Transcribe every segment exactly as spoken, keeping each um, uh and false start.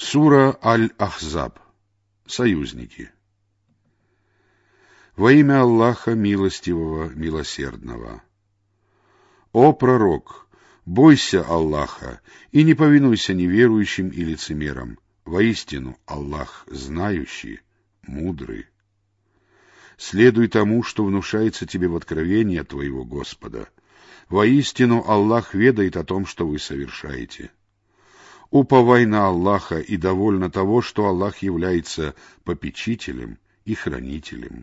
Сура Аль-Ахзаб. Союзники. Во имя Аллаха Милостивого, Милосердного. О пророк, бойся Аллаха и не повинуйся неверующим и лицемерам. Воистину Аллах знающий, мудрый. Следуй тому, что внушается тебе в откровении от твоего Господа. Воистину Аллах ведает о том, что вы совершаете. Уповай на Аллаха и довольно того, что Аллах является попечителем и хранителем.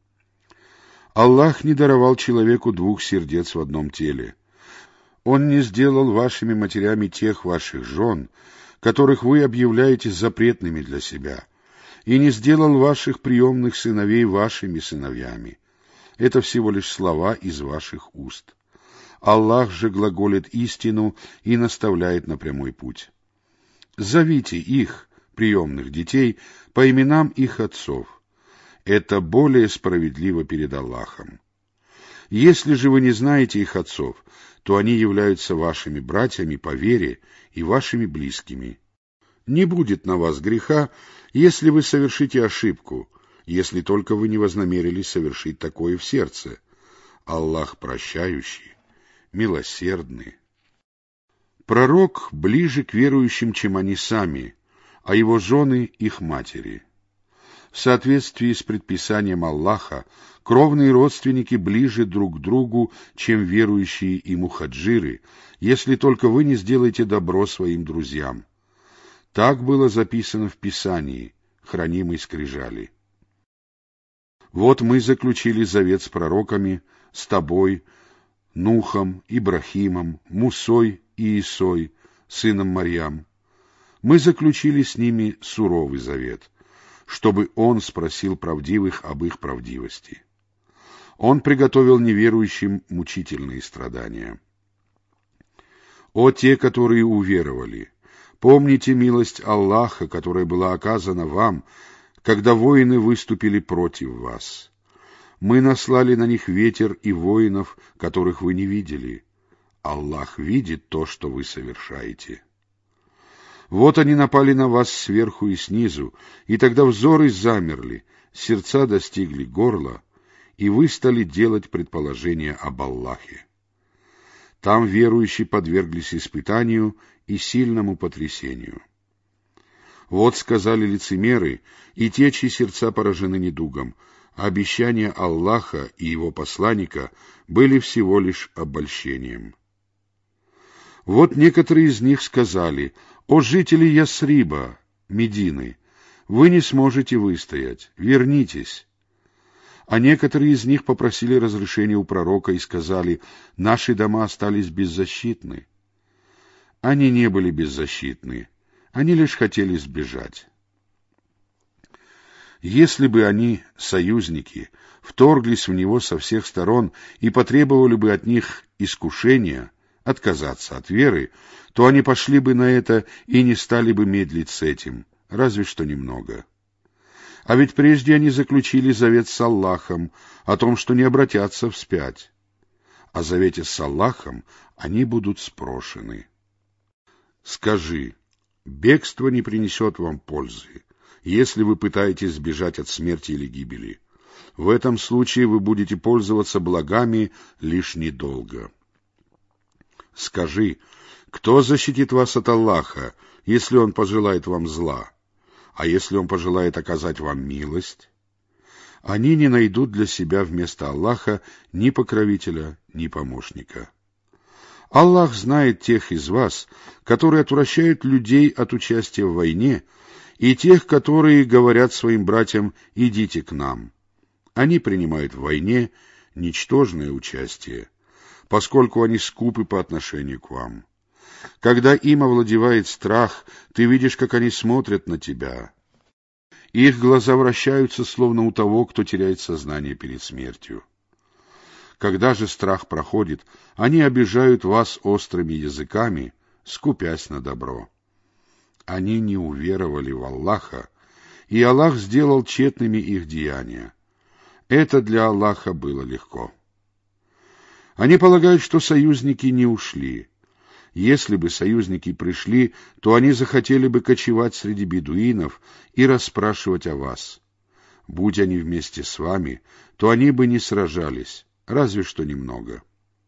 Аллах не даровал человеку двух сердец в одном теле. Он не сделал вашими матерями тех ваших жен, которых вы объявляете запретными для себя, и не сделал ваших приемных сыновей вашими сыновьями. Это всего лишь слова из ваших уст. Аллах же глаголит истину и наставляет на прямой путь. Зовите их, приемных детей, по именам их отцов. Это более справедливо перед Аллахом. Если же вы не знаете их отцов, то они являются вашими братьями по вере и вашими близкими. Не будет на вас греха, если вы совершите ошибку, если только вы не вознамерились совершить такое в сердце. Аллах прощающий, милосердный. Пророк ближе к верующим, чем они сами, а его жены — их матери. В соответствии с предписанием Аллаха, кровные родственники ближе друг к другу, чем верующие и мухаджиры, если только вы не сделаете добро своим друзьям. Так было записано в Писании, хранимой скрижали. Вот мы заключили завет с пророками, с тобой, Нухом, Ибрахимом, Мусой и Исой, сыном Марьям. Мы заключили с ними суровый завет, чтобы он спросил правдивых об их правдивости. Он приготовил неверующим мучительные страдания. О те, которые уверовали! Помните милость Аллаха, которая была оказана вам, когда воины выступили против вас. Мы наслали на них ветер и воинов, которых вы не видели. Аллах видит то, что вы совершаете. Вот они напали на вас сверху и снизу, и тогда взоры замерли, сердца достигли горла, и вы стали делать предположения об Аллахе. Там верующие подверглись испытанию и сильному потрясению. Вот сказали лицемеры, и те, чьи сердца поражены недугом, обещания Аллаха и его посланника были всего лишь обольщением. Вот некоторые из них сказали: «О жители Ясриба, Медины, вы не сможете выстоять, вернитесь». А некоторые из них попросили разрешения у пророка и сказали: «Наши дома остались беззащитны». Они не были беззащитны, они лишь хотели сбежать. Если бы они, союзники, вторглись в него со всех сторон и потребовали бы от них искушения, отказаться от веры, то они пошли бы на это и не стали бы медлить с этим, разве что немного. А ведь прежде они заключили завет с Аллахом о том, что не обратятся вспять. О завете с Аллахом они будут спрошены. Скажи, бегство не принесет вам пользы, если вы пытаетесь сбежать от смерти или гибели. В этом случае вы будете пользоваться благами лишь недолго. Скажи, кто защитит вас от Аллаха, если Он пожелает вам зла? А если Он пожелает оказать вам милость? Они не найдут для себя вместо Аллаха ни покровителя, ни помощника. Аллах знает тех из вас, которые отвращают людей от участия в войне, и тех, которые говорят своим братьям: «Идите к нам». Они принимают в войне ничтожное участие, поскольку они скупы по отношению к вам. Когда им овладевает страх, ты видишь, как они смотрят на тебя. Их глаза вращаются, словно у того, кто теряет сознание перед смертью. Когда же страх проходит, они обижают вас острыми языками, скупясь на добро. Они не уверовали в Аллаха, и Аллах сделал тщетными их деяния. Это для Аллаха было легко. Они полагают, что союзники не ушли. Если бы союзники пришли, то они захотели бы кочевать среди бедуинов и расспрашивать о вас. Будь они вместе с вами, то они бы не сражались, разве что немного.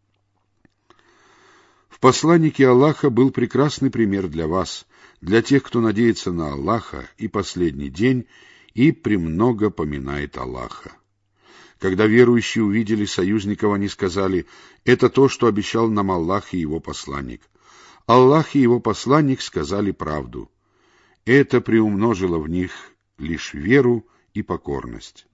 В посланнике Аллаха был прекрасный пример для вас, для тех, кто надеется на Аллаха и последний день и премного поминает Аллаха. Когда верующие увидели союзников, они сказали: «Это то, что обещал нам Аллах и его посланник». Аллах и его посланник сказали правду. Это приумножило в них лишь веру и покорность.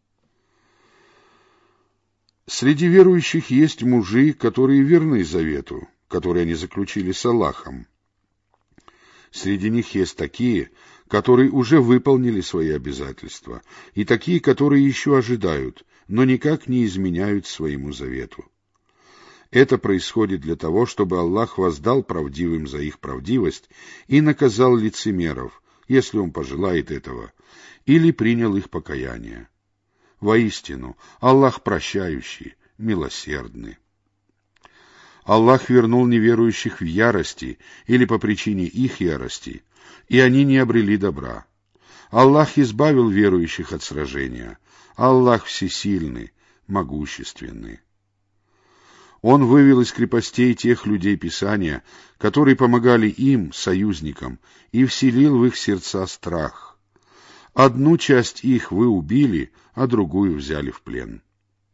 Среди верующих есть мужи, которые верны завету, который они заключили с Аллахом. Среди них есть такие, которые уже выполнили свои обязательства, и такие, которые еще ожидают, но никак не изменяют своему завету. Это происходит для того, чтобы Аллах воздал правдивым за их правдивость и наказал лицемеров, если Он пожелает этого, или принял их покаяние. Воистину, Аллах прощающий, милосердный. Аллах вернул неверующих в ярости или по причине их ярости, и они не обрели добра. Аллах избавил верующих от сражения. Аллах всесильный, могущественный. Он вывел из крепостей тех людей Писания, которые помогали им, союзникам, и вселил в их сердца страх. Одну часть их вы убили, а другую взяли в плен.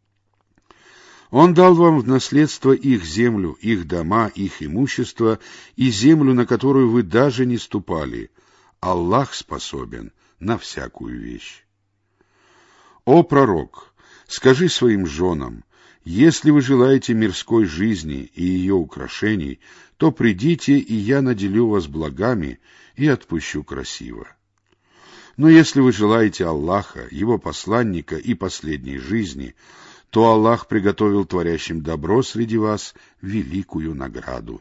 Он дал вам в наследство их землю, их дома, их имущество и землю, на которую вы даже не ступали. Аллах способен на всякую вещь. О пророк, скажи своим женам: если вы желаете мирской жизни и ее украшений, то придите, и я наделю вас благами и отпущу красиво. Но если вы желаете Аллаха, его посланника и последней жизни, то Аллах приготовил творящим добро среди вас великую награду.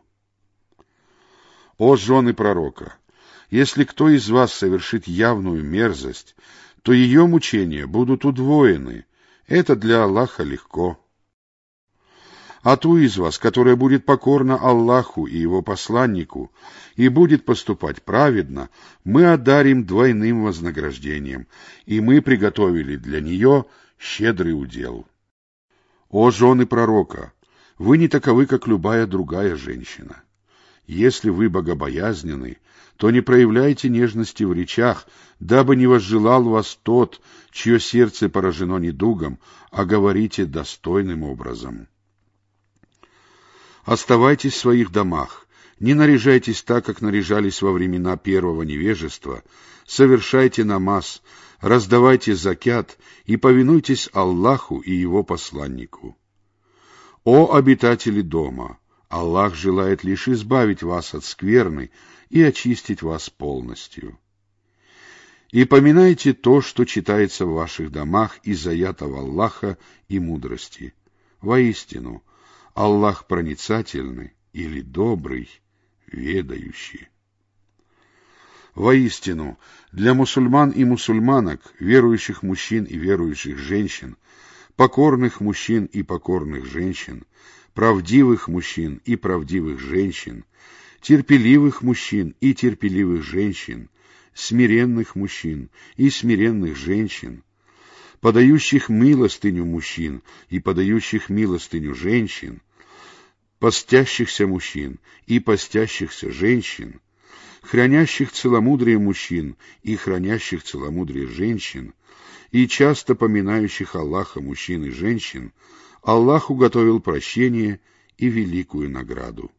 О жены пророка! Если кто из вас совершит явную мерзость, то ее мучения будут удвоены. Это для Аллаха легко. А ту из вас, которая будет покорна Аллаху и его посланнику и будет поступать праведно, мы одарим двойным вознаграждением, и мы приготовили для нее щедрый удел. О жены пророка! Вы не таковы, как любая другая женщина. Если вы богобоязненны, то не проявляйте нежности в речах, дабы не возжелал вас тот, чье сердце поражено недугом, а говорите достойным образом. Оставайтесь в своих домах, не наряжайтесь так, как наряжались во времена первого невежества, совершайте намаз, раздавайте закят и повинуйтесь Аллаху и его посланнику. О обитатели дома! Аллах желает лишь избавить вас от скверны и очистить вас полностью. И поминайте то, что читается в ваших домах из аятов Аллаха и мудрости. Воистину, Аллах проницательный или добрый, ведающий. Воистину, для мусульман и мусульманок, верующих мужчин и верующих женщин, покорных мужчин и покорных женщин, правдивых мужчин и правдивых женщин, терпеливых мужчин и терпеливых женщин, смиренных мужчин и смиренных женщин, подающих милостыню мужчин и подающих милостыню женщин, постящихся мужчин и постящихся женщин, хранящих целомудрие мужчин и хранящих целомудрие женщин, и часто поминающих Аллаха мужчин и женщин, Аллах уготовил прощение и великую награду.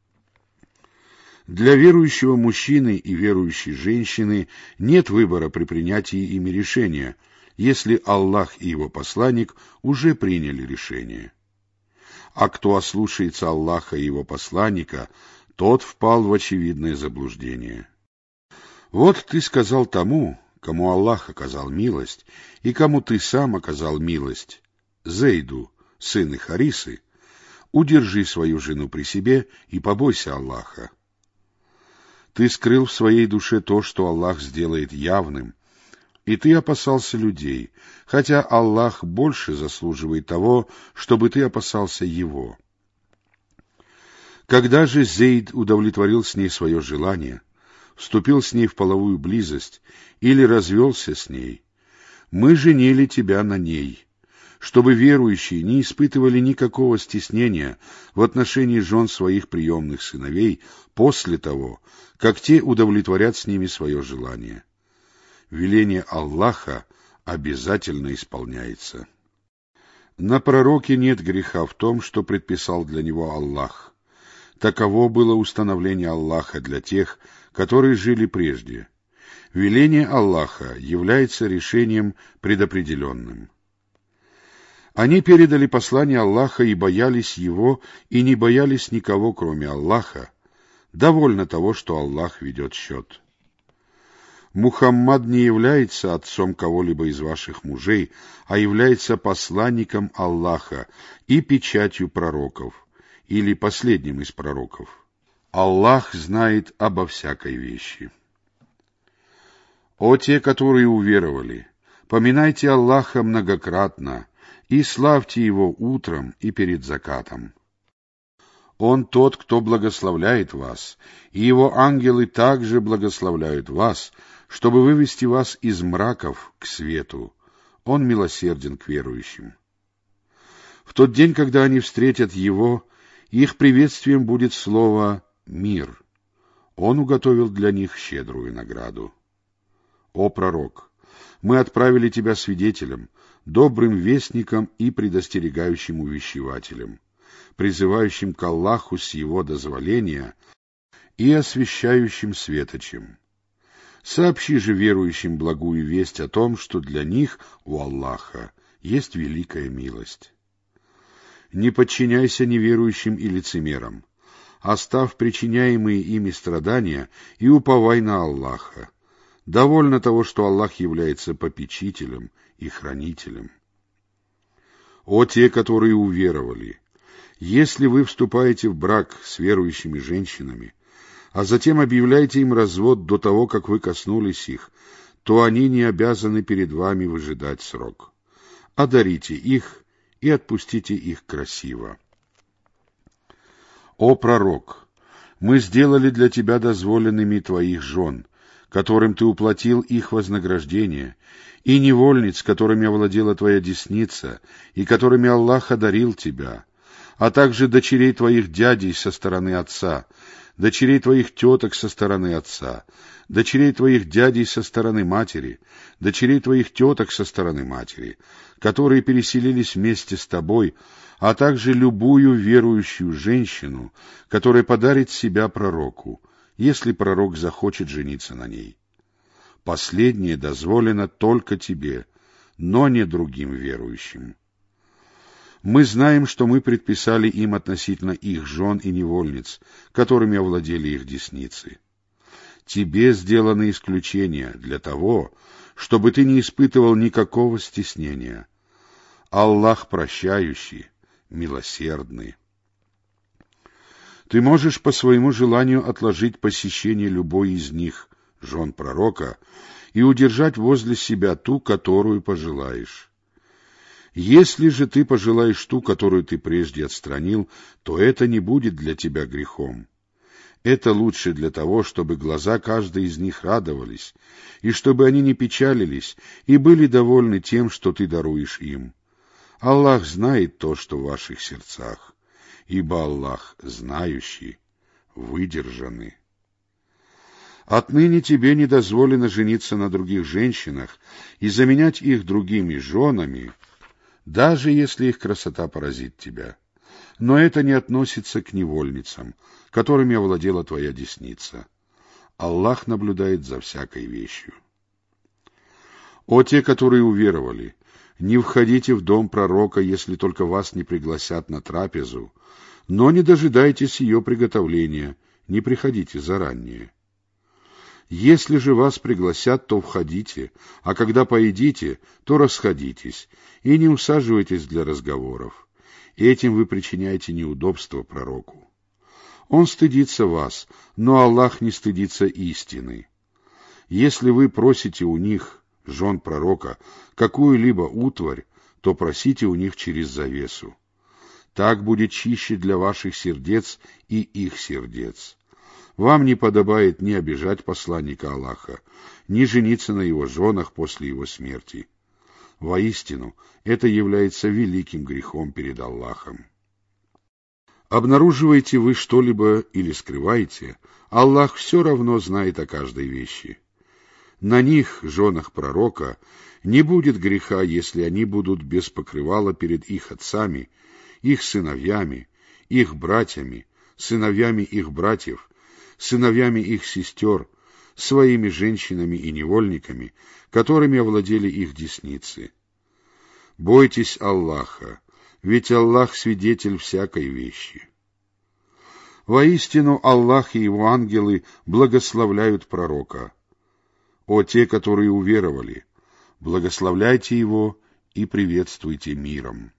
Для верующего мужчины и верующей женщины нет выбора при принятии ими решения, если Аллах и его посланник уже приняли решение. А кто ослушается Аллаха и его посланника, тот впал в очевидное заблуждение. Вот ты сказал тому, кому Аллах оказал милость, и кому ты сам оказал милость, Зейду, сыну Харисы: удержи свою жену при себе и побойся Аллаха. Ты скрыл в своей душе то, что Аллах сделает явным, и ты опасался людей, хотя Аллах больше заслуживает того, чтобы ты опасался Его. Когда же Зейд удовлетворил с ней свое желание, вступил с ней в половую близость или развелся с ней, мы женили тебя на ней, чтобы верующие не испытывали никакого стеснения в отношении жен своих приемных сыновей после того, как те удовлетворят с ними свое желание. Веление Аллаха обязательно исполняется. На пророке нет греха в том, что предписал для него Аллах. Таково было установление Аллаха для тех, которые жили прежде. Веление Аллаха является решением предопределенным. Они передали послание Аллаха и боялись его, и не боялись никого, кроме Аллаха. Довольно того, что Аллах ведет счет. Мухаммад не является отцом кого-либо из ваших мужей, а является посланником Аллаха и печатью пророков, или последним из пророков. Аллах знает обо всякой вещи. О те, которые уверовали, поминайте Аллаха многократно и славьте Его утром и перед закатом. Он тот, кто благословляет вас, и Его ангелы также благословляют вас, чтобы вывести вас из мраков к свету. Он милосерден к верующим. В тот день, когда они встретят Его, их приветствием будет слово «мир». Он уготовил для них щедрую награду. О пророк! Мы отправили тебя свидетелем, добрым вестником и предостерегающим увещевателем, призывающим к Аллаху с Его дозволения и освящающим светочем. Сообщи же верующим благую весть о том, что для них у Аллаха есть великая милость. Не подчиняйся неверующим и лицемерам, оставь причиняемые ими страдания и уповай на Аллаха. Довольно того, что Аллах является попечителем и хранителем. О те, которые уверовали! Если вы вступаете в брак с верующими женщинами, а затем объявляете им развод до того, как вы коснулись их, то они не обязаны перед вами выжидать срок. Одарите их и отпустите их красиво. О пророк! Мы сделали для тебя дозволенными твоих жен, которым ты уплатил их вознаграждение, и невольниц, которыми овладела твоя десница, и которыми Аллах одарил тебя, а также дочерей твоих дядей со стороны отца, дочерей твоих теток со стороны отца, дочерей твоих дядей со стороны матери, дочерей твоих теток со стороны матери, которые переселились вместе с тобой, а также любую верующую женщину, которая подарит себя пророку, если пророк захочет жениться на ней. Последнее дозволено только тебе, но не другим верующим. Мы знаем, что мы предписали им относительно их жен и невольниц, которыми овладели их десницы. Тебе сделаны исключения для того, чтобы ты не испытывал никакого стеснения. Аллах прощающий, милосердный. Ты можешь по своему желанию отложить посещение любой из них, жен пророка, и удержать возле себя ту, которую пожелаешь. Если же ты пожелаешь ту, которую ты прежде отстранил, то это не будет для тебя грехом. Это лучше для того, чтобы глаза каждой из них радовались, и чтобы они не печалились и были довольны тем, что ты даруешь им. Аллах знает то, что в ваших сердцах, ибо Аллах знающий, выдержанный. Отныне тебе не дозволено жениться на других женщинах и заменять их другими женами, даже если их красота поразит тебя. Но это не относится к невольницам, которыми овладела твоя десница. Аллах наблюдает за всякой вещью. О те, которые уверовали! Не входите в дом пророка, если только вас не пригласят на трапезу, но не дожидайтесь ее приготовления, не приходите заранее. Если же вас пригласят, то входите, а когда поедите, то расходитесь, и не усаживайтесь для разговоров. Этим вы причиняете неудобство пророку. Он стыдится вас, но Аллах не стыдится истины. Если вы просите у них, жен пророка, какую-либо утварь, то просите у них через завесу. Так будет чище для ваших сердец и их сердец. Вам не подобает ни обижать посланника Аллаха, ни жениться на его женах после его смерти. Воистину, это является великим грехом перед Аллахом. Обнаруживаете вы что-либо или скрываете, Аллах все равно знает о каждой вещи. На них, женах пророка, не будет греха, если они будут без покрывала перед их отцами, их сыновьями, их братьями, сыновьями их братьев, сыновьями их сестер, своими женщинами и невольниками, которыми овладели их десницы. Бойтесь Аллаха, ведь Аллах свидетель всякой вещи. Воистину Аллах и его ангелы благословляют пророка. О те, которые уверовали, благословляйте его и приветствуйте миром.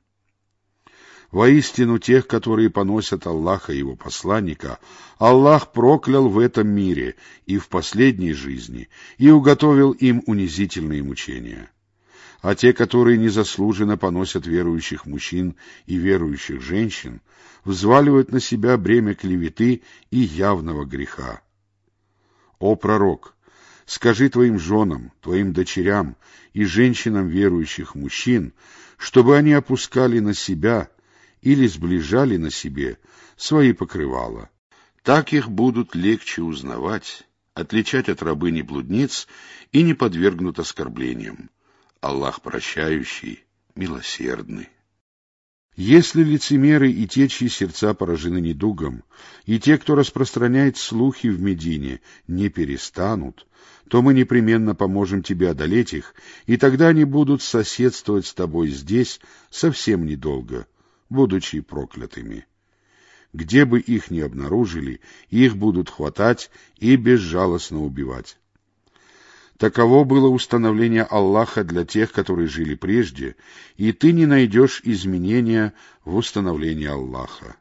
Воистину тех, которые поносят Аллаха и его посланника, Аллах проклял в этом мире и в последней жизни и уготовил им унизительные мучения. А те, которые незаслуженно поносят верующих мужчин и верующих женщин, взваливают на себя бремя клеветы и явного греха. О пророк! Скажи твоим женам, твоим дочерям и женщинам верующих мужчин, чтобы они опускали на себя или сближали на себе свои покрывала. Так их будут легче узнавать, отличать от рабыни-блудниц и не подвергнут оскорблениям. Аллах прощающий, милосердный. Если лицемеры и те, чьи сердца поражены недугом, и те, кто распространяет слухи в Медине, не перестанут, то мы непременно поможем тебе одолеть их, и тогда они будут соседствовать с тобой здесь совсем недолго, будучи проклятыми. Где бы их ни обнаружили, их будут хватать и безжалостно убивать. Таково было установление Аллаха для тех, которые жили прежде, и ты не найдешь изменения в установлении Аллаха.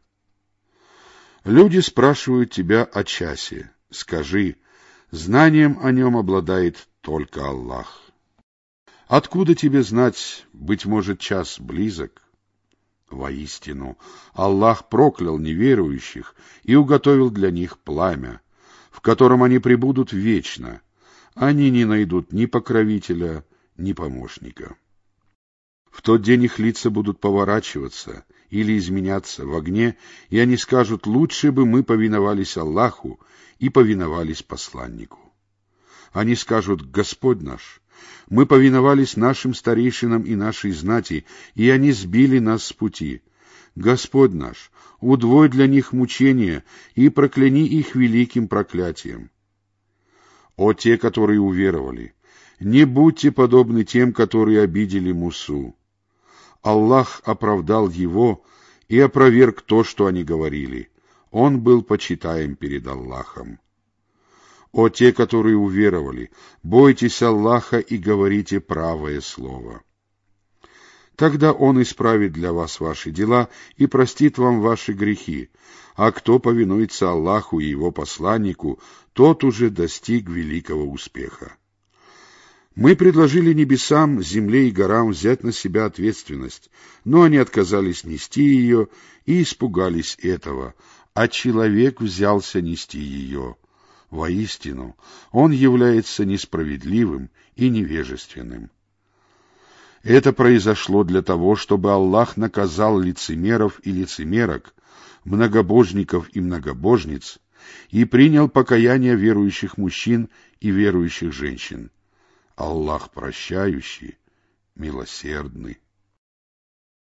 Люди спрашивают тебя о часе. Скажи, знанием о нем обладает только Аллах. Откуда тебе знать, быть может, час близок? Воистину, Аллах проклял неверующих и уготовил для них пламя, в котором они пребудут вечно. Они не найдут ни покровителя, ни помощника. В тот день их лица будут поворачиваться или изменяться в огне, и они скажут: лучше бы мы повиновались Аллаху и повиновались посланнику. Они скажут: Господь наш, мы повиновались нашим старейшинам и нашей знати, и они сбили нас с пути. Господь наш, удвой для них мучения и прокляни их великим проклятием. О те, которые уверовали, не будьте подобны тем, которые обидели Мусу. Аллах оправдал его и опроверг то, что они говорили. Он был почитаем перед Аллахом. О те, которые уверовали, бойтесь Аллаха и говорите правое слово. Тогда Он исправит для вас ваши дела и простит вам ваши грехи, а кто повинуется Аллаху и Его посланнику, тот уже достиг великого успеха. Мы предложили небесам, земле и горам взять на себя ответственность, но они отказались нести ее и испугались этого, а человек взялся нести ее. Воистину, он является несправедливым и невежественным. Это произошло для того, чтобы Аллах наказал лицемеров и лицемерок, многобожников и многобожниц, и принял покаяние верующих мужчин и верующих женщин. Аллах прощающий, милосердный.